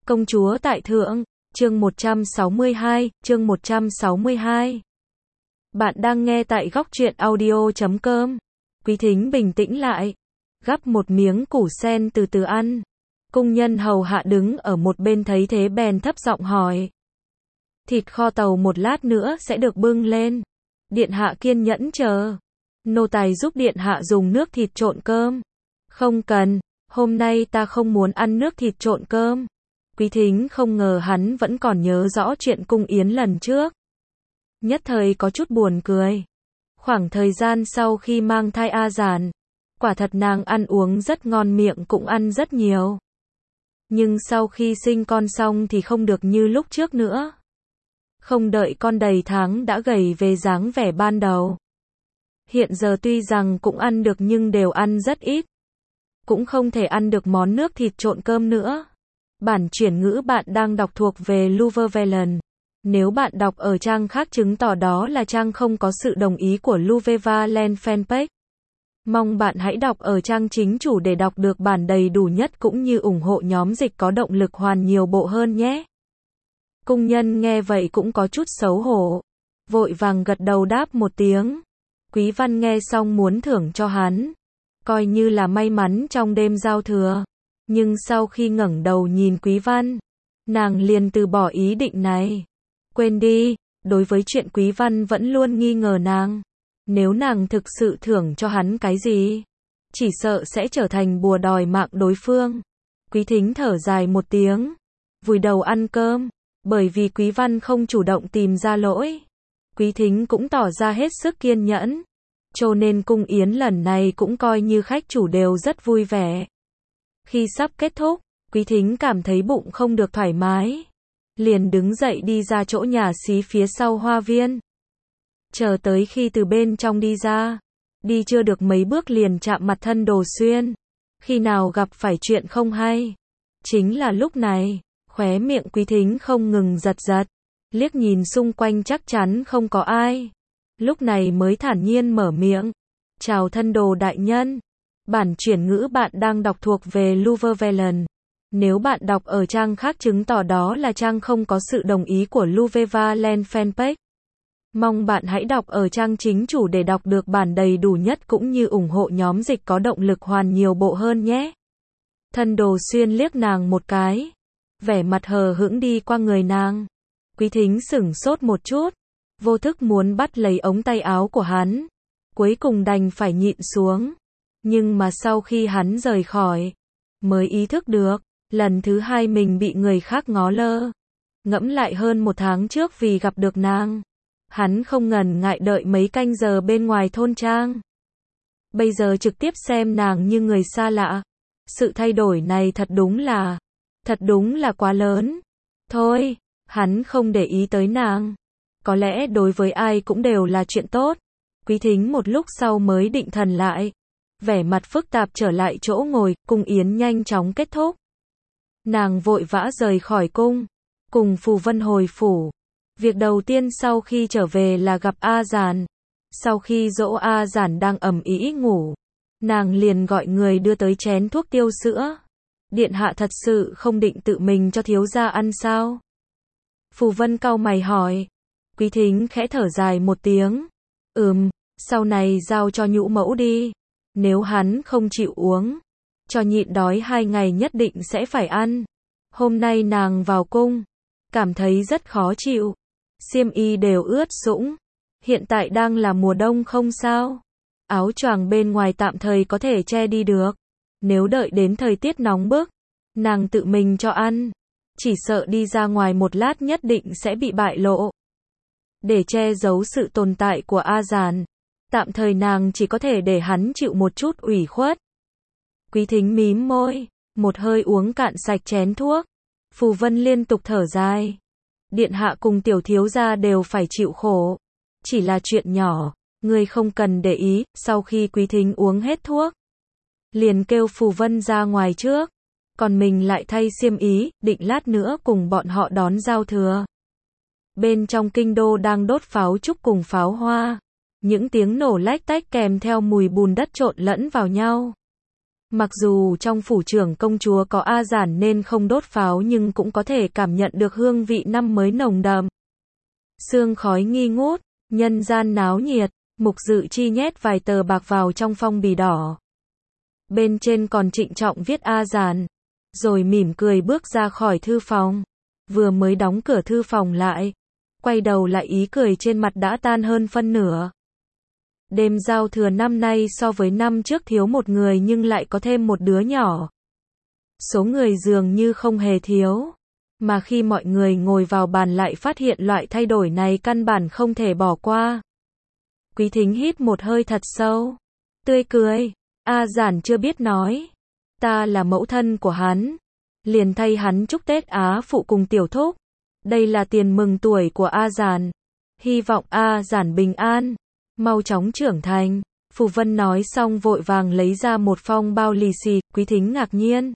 Công chúa tại thượng, chương 162, chương 162. Bạn đang nghe tại góc truyện audio.com. Quý thính bình tĩnh lại, gắp một miếng củ sen từ từ ăn. Cung nhân hầu hạ đứng ở một bên thấy thế bèn thấp giọng hỏi. Thịt kho tàu một lát nữa sẽ được bưng lên. Điện hạ kiên nhẫn chờ. Nô tài giúp điện hạ dùng nước thịt trộn cơm. Không cần, hôm nay ta không muốn ăn nước thịt trộn cơm. Quý thính không ngờ hắn vẫn còn nhớ rõ chuyện cung yến lần trước. Nhất thời có chút buồn cười. Khoảng thời gian sau khi mang thai A Giản, quả thật nàng ăn uống rất ngon, miệng cũng ăn rất nhiều. Nhưng sau khi sinh con xong thì không được như lúc trước nữa. Không đợi con đầy tháng đã gầy về dáng vẻ ban đầu. Hiện giờ tuy rằng cũng ăn được nhưng đều ăn rất ít. Cũng không thể ăn được món nước thịt trộn cơm nữa. Bản chuyển ngữ bạn đang đọc thuộc về Luvevelen. Nếu bạn đọc ở trang khác chứng tỏ đó là trang không có sự đồng ý của Luvevelen fanpage. Mong bạn hãy đọc ở trang chính chủ để đọc được bản đầy đủ nhất cũng như ủng hộ nhóm dịch có động lực hoàn nhiều bộ hơn nhé. Cung nhân nghe vậy cũng có chút xấu hổ. Vội vàng gật đầu đáp một tiếng. Quý Văn nghe xong muốn thưởng cho hắn. Coi như là may mắn trong đêm giao thừa. Nhưng sau khi ngẩng đầu nhìn Quý Văn, nàng liền từ bỏ ý định này. Quên đi, đối với chuyện Quý Văn vẫn luôn nghi ngờ nàng. Nếu nàng thực sự thưởng cho hắn cái gì, chỉ sợ sẽ trở thành bùa đòi mạng đối phương. Quý thính thở dài một tiếng, vùi đầu ăn cơm. Bởi vì Quý Văn không chủ động tìm ra lỗi, Quý thính cũng tỏ ra hết sức kiên nhẫn. Cho nên cung yến lần này cũng coi như khách chủ đều rất vui vẻ. Khi sắp kết thúc, Quý thính cảm thấy bụng không được thoải mái. Liền đứng dậy đi ra chỗ nhà xí phía sau hoa viên. Chờ tới khi từ bên trong đi ra, đi chưa được mấy bước liền chạm mặt Thân Đồ Xuyên. Khi nào gặp phải chuyện không hay. Chính là lúc này, khóe miệng Quý thính không ngừng giật giật. Liếc nhìn xung quanh chắc chắn không có ai. Lúc này mới thản nhiên mở miệng. Chào Thân Đồ đại nhân. Bản chuyển ngữ bạn đang đọc thuộc về Luvevelen. Nếu bạn đọc ở trang khác chứng tỏ đó là trang không có sự đồng ý của Luvevelen fanpage. Mong bạn hãy đọc ở trang chính chủ để đọc được bản đầy đủ nhất cũng như ủng hộ nhóm dịch có động lực hoàn nhiều bộ hơn nhé. Thân Đồ Xuyên liếc nàng một cái. Vẻ mặt hờ hững đi qua người nàng. Quý thính sửng sốt một chút. Vô thức muốn bắt lấy ống tay áo của hắn. Cuối cùng đành phải nhịn xuống. Nhưng mà sau khi hắn rời khỏi, mới ý thức được, lần thứ hai mình bị người khác ngó lơ. Ngẫm lại hơn một tháng trước vì gặp được nàng, hắn không ngần ngại đợi mấy canh giờ bên ngoài thôn trang. Bây giờ trực tiếp xem nàng như người xa lạ. Sự thay đổi này thật đúng là quá lớn. Thôi, hắn không để ý tới nàng. Có lẽ đối với ai cũng đều là chuyện tốt. Quý thính một lúc sau mới định thần lại. Vẻ mặt phức tạp trở lại chỗ ngồi, cung yến nhanh chóng kết thúc. Nàng vội vã rời khỏi cung, cùng Phù Vân hồi phủ. Việc đầu tiên sau khi trở về là gặp A Giản. Sau khi dỗ A Giản đang ầm ĩ ngủ, nàng liền gọi người đưa tới chén thuốc tiêu sữa. Điện hạ thật sự không định tự mình cho thiếu gia ăn sao? Phù Vân cau mày hỏi. Quý thính khẽ thở dài một tiếng. Sau này giao cho nhũ mẫu đi. Nếu hắn không chịu uống, cho nhịn đói 2 ngày nhất định sẽ phải ăn. Hôm nay nàng vào cung, cảm thấy rất khó chịu. Xiêm y đều ướt sũng. Hiện tại đang là mùa đông không sao. Áo choàng bên ngoài tạm thời có thể che đi được. Nếu đợi đến thời tiết nóng bức, nàng tự mình cho ăn. Chỉ sợ đi ra ngoài một lát nhất định sẽ bị bại lộ. Để che giấu sự tồn tại của A Giản, tạm thời nàng chỉ có thể để hắn chịu một chút ủy khuất. Quý thính mím môi, một hơi uống cạn sạch chén thuốc. Phù Vân liên tục thở dài. Điện hạ cùng tiểu thiếu gia đều phải chịu khổ. Chỉ là chuyện nhỏ, ngươi không cần để ý. Sau khi Quý thính uống hết thuốc, liền kêu Phù Vân ra ngoài trước. Còn mình lại thay xiêm ý, định lát nữa cùng bọn họ đón giao thừa. Bên trong kinh đô đang đốt pháo trúc cùng pháo hoa. Những tiếng nổ lách tách kèm theo mùi bùn đất trộn lẫn vào nhau. Mặc dù trong phủ trưởng công chúa có A Giản nên không đốt pháo nhưng cũng có thể cảm nhận được hương vị năm mới nồng đậm. Sương khói nghi ngút, nhân gian náo nhiệt, Mục Dự Chi nhét vài tờ bạc vào trong phong bì đỏ. Bên trên còn trịnh trọng viết A Giản, rồi mỉm cười bước ra khỏi thư phòng. Vừa mới đóng cửa thư phòng lại, quay đầu lại ý cười trên mặt đã tan hơn phân nửa. Đêm giao thừa năm nay so với năm trước thiếu một người nhưng lại có thêm một đứa nhỏ. Số người dường như không hề thiếu. Mà khi mọi người ngồi vào bàn lại phát hiện loại thay đổi này căn bản không thể bỏ qua. Quý Thính hít một hơi thật sâu. Tươi cười. A Giản chưa biết nói. Ta là mẫu thân của hắn. Liền thay hắn chúc Tết Á phụ cùng tiểu thúc. Đây là tiền mừng tuổi của A Giản. Hy vọng A Giản bình an, mau chóng trưởng thành. Phù Vân nói xong vội vàng lấy ra một phong bao lì xì. Quý Thính ngạc nhiên.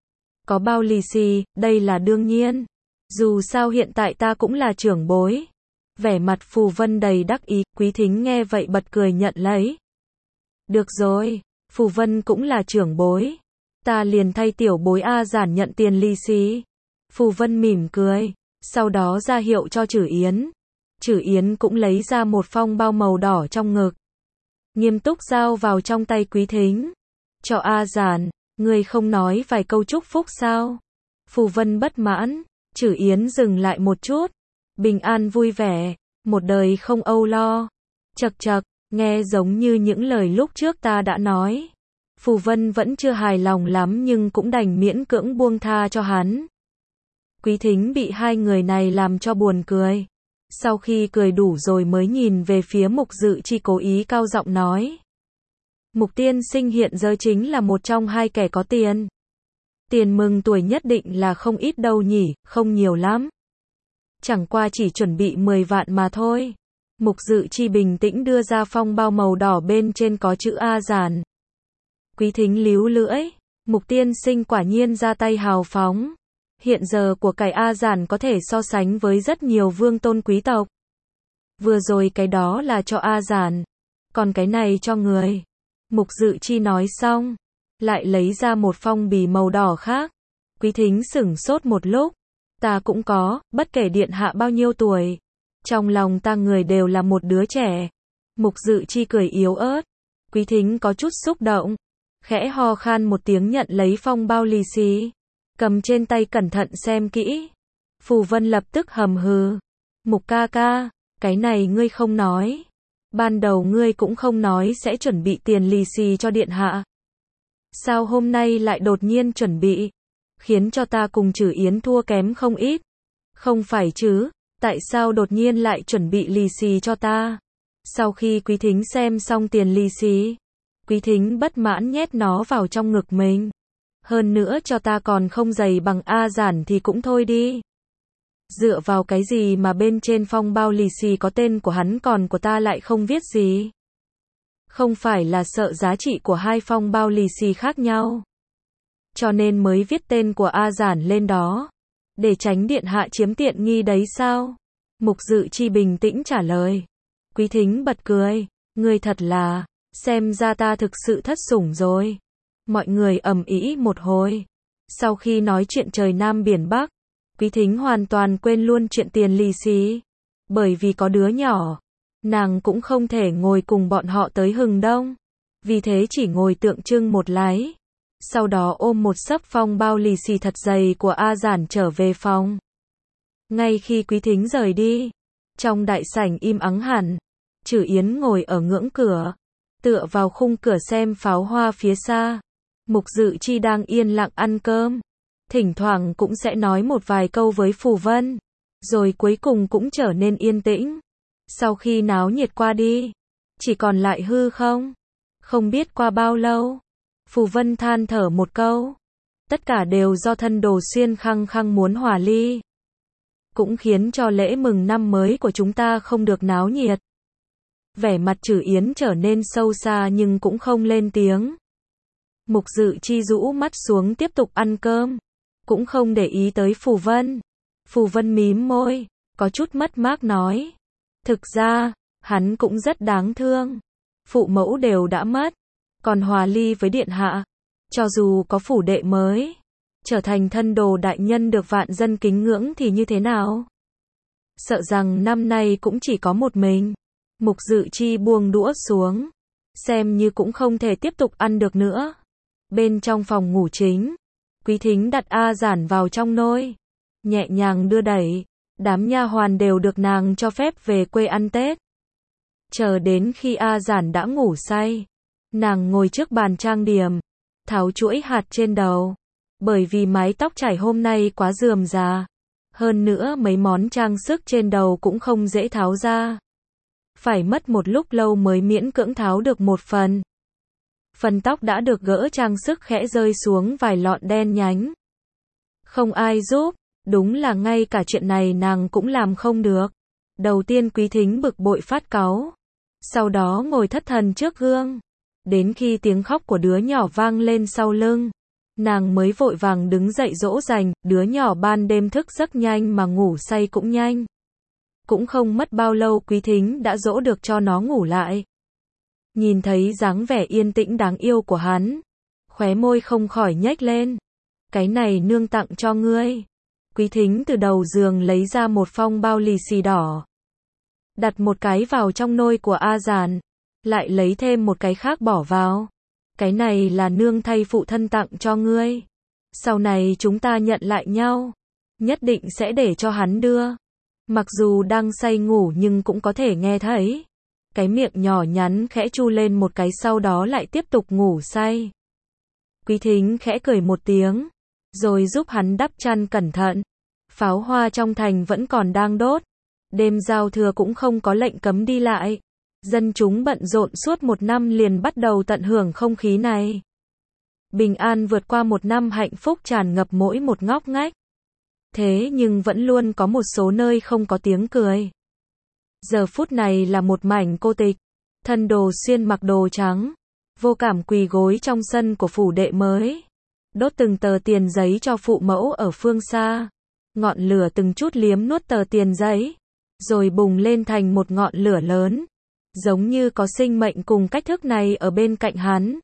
Có bao lì xì, đây là đương nhiên. Dù sao hiện tại ta cũng là trưởng bối. Vẻ mặt Phù Vân đầy đắc ý, Quý Thính nghe vậy bật cười nhận lấy. Được rồi, Phù Vân cũng là trưởng bối. Ta liền thay tiểu bối A Giản nhận tiền lì xì. Phù Vân mỉm cười, sau đó ra hiệu cho Trử Yến. Trử Yến cũng lấy ra một phong bao màu đỏ trong ngực. Nghiêm túc giao vào trong tay Quý Thính. Cho A Giản, ngươi không nói vài câu chúc phúc sao? Phù Vân bất mãn, Trử Yến dừng lại một chút. Bình an vui vẻ, một đời không âu lo. Chậc chậc, nghe giống như những lời lúc trước ta đã nói. Phù Vân vẫn chưa hài lòng lắm nhưng cũng đành miễn cưỡng buông tha cho hắn. Quý Thính bị hai người này làm cho buồn cười. Sau khi cười đủ rồi mới nhìn về phía Mục Dự Chi cố ý cao giọng nói. Mục tiên sinh hiện giờ chính là một trong hai kẻ có tiền. Tiền mừng tuổi nhất định là không ít đâu nhỉ, không nhiều lắm. Chẳng qua chỉ chuẩn bị 10 vạn mà thôi. Mục Dự Chi bình tĩnh đưa ra phong bao màu đỏ bên trên có chữ A Giản. Quý Thính líu lưỡi, Mục tiên sinh quả nhiên ra tay hào phóng. Hiện giờ của cải A Giản có thể so sánh với rất nhiều vương tôn quý tộc. Vừa rồi cái đó là cho A Giản, còn cái này cho người. Mục Dự Chi nói xong, lại lấy ra một phong bì màu đỏ khác. Quý Thính sửng sốt một lúc. Ta cũng có, bất kể điện hạ bao nhiêu tuổi. Trong lòng ta người đều là một đứa trẻ. Mục Dự Chi cười yếu ớt. Quý Thính có chút xúc động. Khẽ ho khan một tiếng nhận lấy phong bao lì xì. Cầm trên tay cẩn thận xem kỹ. Phù Vân lập tức hầm hừ. Mục ca ca, cái này ngươi không nói. Ban đầu ngươi cũng không nói sẽ chuẩn bị tiền lì xì cho điện hạ. Sao hôm nay lại đột nhiên chuẩn bị? Khiến cho ta cùng Trử Yến thua kém không ít. Không phải chứ, tại sao đột nhiên lại chuẩn bị lì xì cho ta? Sau khi Quý Thính xem xong tiền lì xì, Quý Thính bất mãn nhét nó vào trong ngực mình. Hơn nữa cho ta còn không dày bằng A Giản thì cũng thôi đi. Dựa vào cái gì mà bên trên phong bao lì xì có tên của hắn còn của ta lại không viết gì? Không phải là sợ giá trị của hai phong bao lì xì khác nhau, cho nên mới viết tên của A Giản lên đó, để tránh điện hạ chiếm tiện nghi đấy sao? Mục Dự Chi bình tĩnh trả lời. Quý Thính bật cười, ngươi thật là, xem ra ta thực sự thất sủng rồi. Mọi người ầm ĩ một hồi. Sau khi nói chuyện trời Nam biển Bắc, Quý Thính hoàn toàn quên luôn chuyện tiền lì xì. Bởi vì có đứa nhỏ, nàng cũng không thể ngồi cùng bọn họ tới hừng đông. Vì thế chỉ ngồi tượng trưng một lái. Sau đó ôm một xấp phong bao lì xì thật dày của A Giản trở về phòng. Ngay khi Quý Thính rời đi, trong đại sảnh im ắng hẳn. Trử Yến ngồi ở ngưỡng cửa, tựa vào khung cửa xem pháo hoa phía xa. Mục Dự Chi đang yên lặng ăn cơm, thỉnh thoảng cũng sẽ nói một vài câu với Phù Vân, rồi cuối cùng cũng trở nên yên tĩnh. Sau khi náo nhiệt qua đi, chỉ còn lại hư không. Không biết qua bao lâu, Phù Vân than thở một câu. Tất cả đều do thân Đồ Xuyên khăng khăng muốn hòa ly. Cũng khiến cho lễ mừng năm mới của chúng ta không được náo nhiệt. Vẻ mặt Trử Yến trở nên sâu xa nhưng cũng không lên tiếng. Mục Dự Chi rũ mắt xuống tiếp tục ăn cơm, cũng không để ý tới Phù Vân. Phù Vân mím môi, có chút mất mát nói. Thực ra, hắn cũng rất đáng thương. Phụ mẫu đều đã mất, còn hòa ly với điện hạ. Cho dù có phủ đệ mới, trở thành thân đồ đại nhân được vạn dân kính ngưỡng thì như thế nào? Sợ rằng năm nay cũng chỉ có một mình. Mục Dự Chi buông đũa xuống, xem như cũng không thể tiếp tục ăn được nữa. Bên trong phòng ngủ chính, Quý Thính đặt A Giản vào trong nôi, nhẹ nhàng đưa đẩy, đám nha hoàn đều được nàng cho phép về quê ăn Tết. Chờ đến khi A Giản đã ngủ say, nàng ngồi trước bàn trang điểm, tháo chuỗi hạt trên đầu, bởi vì mái tóc chảy hôm nay quá rườm rà, hơn nữa mấy món trang sức trên đầu cũng không dễ tháo ra. Phải mất một lúc lâu mới miễn cưỡng tháo được một phần. Phần tóc đã được gỡ, trang sức khẽ rơi xuống vài lọn đen nhánh. Không ai giúp, đúng là ngay cả chuyện này nàng cũng làm không được. Đầu tiên Quý Thính bực bội phát cáu, sau đó ngồi thất thần trước gương, đến khi tiếng khóc của đứa nhỏ vang lên sau lưng, nàng mới vội vàng đứng dậy dỗ dành. Đứa nhỏ ban đêm thức giấc nhanh mà ngủ say cũng nhanh. Cũng không mất bao lâu Quý Thính đã dỗ được cho nó ngủ lại. Nhìn thấy dáng vẻ yên tĩnh đáng yêu của hắn, khóe môi không khỏi nhếch lên. Cái này nương tặng cho ngươi. Quý Thính từ đầu giường lấy ra một phong bao lì xì đỏ, đặt một cái vào trong nôi của A Giản, lại lấy thêm một cái khác bỏ vào. Cái này là nương thay phụ thân tặng cho ngươi. Sau này chúng ta nhận lại nhau, nhất định sẽ để cho hắn đưa. Mặc dù đang say ngủ nhưng cũng có thể nghe thấy. Cái miệng nhỏ nhắn khẽ chu lên một cái, sau đó lại tiếp tục ngủ say. Quý Thính khẽ cười một tiếng, rồi giúp hắn đắp chăn cẩn thận. Pháo hoa trong thành vẫn còn đang đốt. Đêm giao thừa cũng không có lệnh cấm đi lại. Dân chúng bận rộn suốt một năm liền bắt đầu tận hưởng không khí này. Bình an vượt qua một năm, hạnh phúc tràn ngập mỗi một ngóc ngách. Thế nhưng vẫn luôn có một số nơi không có tiếng cười. Giờ phút này là một mảnh cô tịch. Thân Đồ Xuyên mặc đồ trắng, vô cảm quỳ gối trong sân của phủ đệ mới, đốt từng tờ tiền giấy cho phụ mẫu ở phương xa. Ngọn lửa từng chút liếm nuốt tờ tiền giấy, rồi bùng lên thành một ngọn lửa lớn, giống như có sinh mệnh cùng cách thức này ở bên cạnh hắn.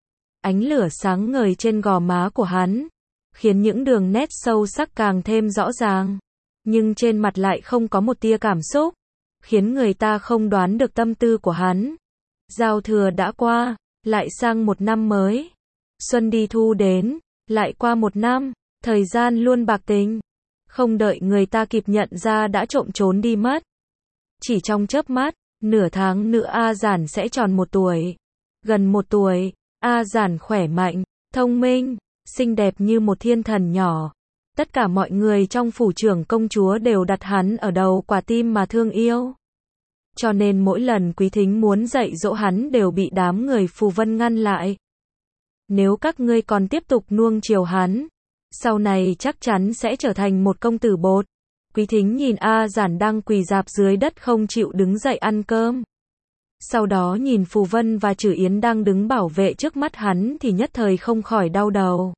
Ánh lửa sáng ngời trên gò má của hắn, khiến những đường nét sâu sắc càng thêm rõ ràng, nhưng trên mặt lại không có một tia cảm xúc, khiến người ta không đoán được tâm tư của hắn. Giao thừa đã qua, lại sang một năm mới. Xuân đi thu đến, lại qua một năm, thời gian luôn bạc tính. Không đợi người ta kịp nhận ra đã trộm trốn đi mất. Chỉ trong chớp mắt, nửa tháng nữa A Giản sẽ tròn 1 tuổi. Gần 1 tuổi, A Giản khỏe mạnh, thông minh, xinh đẹp như một thiên thần nhỏ. Tất cả mọi người trong phủ trưởng công chúa đều đặt hắn ở đầu quả tim mà thương yêu. Cho nên mỗi lần Quý Thính muốn dạy dỗ hắn đều bị đám người phù vân ngăn lại. Nếu các ngươi còn tiếp tục nuông chiều hắn, sau này chắc chắn sẽ trở thành một công tử bột. Quý Thính nhìn A Giản đang quỳ rạp dưới đất không chịu đứng dậy ăn cơm. Sau đó nhìn Phù Vân và Trử Yến đang đứng bảo vệ trước mắt hắn thì nhất thời không khỏi đau đầu.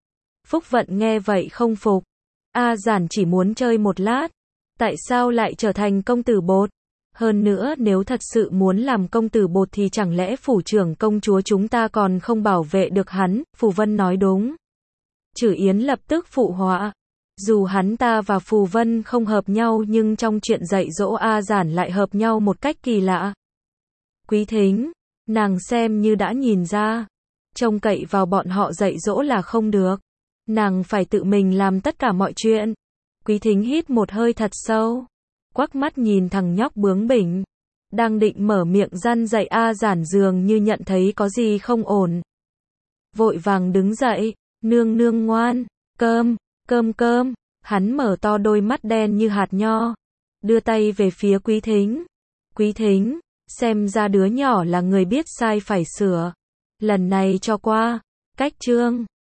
Phúc Vận nghe vậy không phục. A Giản chỉ muốn chơi một lát. Tại sao lại trở thành công tử bột? Hơn nữa nếu thật sự muốn làm công tử bột thì chẳng lẽ phủ trưởng công chúa chúng ta còn không bảo vệ được hắn? Phù Vân nói đúng. Trử Yến lập tức phụ họa. Dù hắn ta và Phù Vân không hợp nhau nhưng trong chuyện dạy dỗ A Giản lại hợp nhau một cách kỳ lạ. Quý Thính, nàng xem như đã nhìn ra. Trông cậy vào bọn họ dạy dỗ là không được. Nàng phải tự mình làm tất cả mọi chuyện. Quý Thính hít một hơi thật sâu, quắc mắt nhìn thằng nhóc bướng bỉnh, đang định mở miệng răn dạy A Giản dường như nhận thấy có gì không ổn. Vội vàng đứng dậy, nương nương ngoan, cơm, cơm. Hắn mở to đôi mắt đen như hạt nho, đưa tay về phía Quý Thính. Quý Thính, xem ra đứa nhỏ là người biết sai phải sửa. Lần này cho qua. Cách chương